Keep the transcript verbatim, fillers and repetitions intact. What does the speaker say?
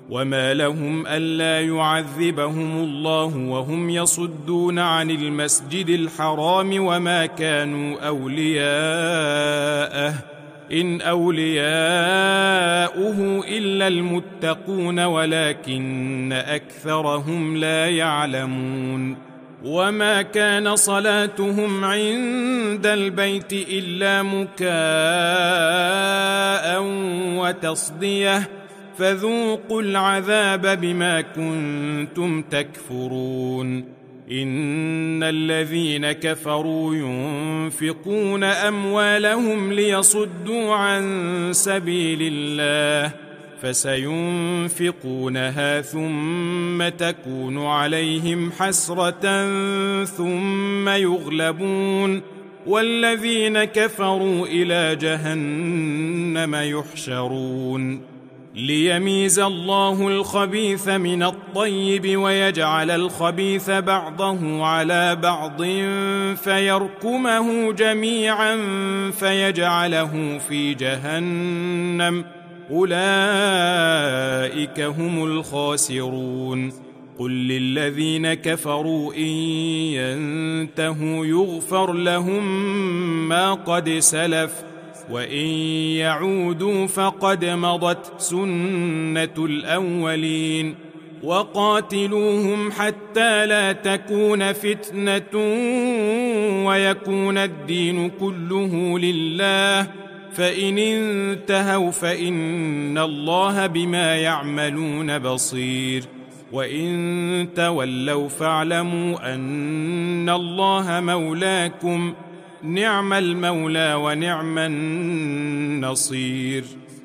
وما لهم ألا يعذبهم الله وهم يصدون عن المسجد الحرام وما كانوا أولياءه إن أولياؤه إلا المتقون ولكن أكثرهم لا يعلمون وما كان صلاتهم عند البيت إلا مكاء وتصدية فذوقوا العذاب بما كنتم تكفرون إن الذين كفروا ينفقون أموالهم ليصدوا عن سبيل الله فسينفقونها ثم تكون عليهم حسرة ثم يغلبون والذين كفروا إلى جهنم يحشرون ليميز الله الخبيث من الطيب ويجعل الخبيث بعضه على بعض فيركمه جميعا فيجعله في جهنم أولئك هم الخاسرون قل للذين كفروا إن ينتهوا يغفر لهم ما قد سلف وإن يعودوا فقد مضت سنة الأولين وقاتلوهم حتى لا تكون فتنة ويكون الدين كله لله فإن انتهوا فإن الله بما يعملون بصير وإن تولوا فاعلموا أن الله مولاكم نعم المولى ونعم النصير.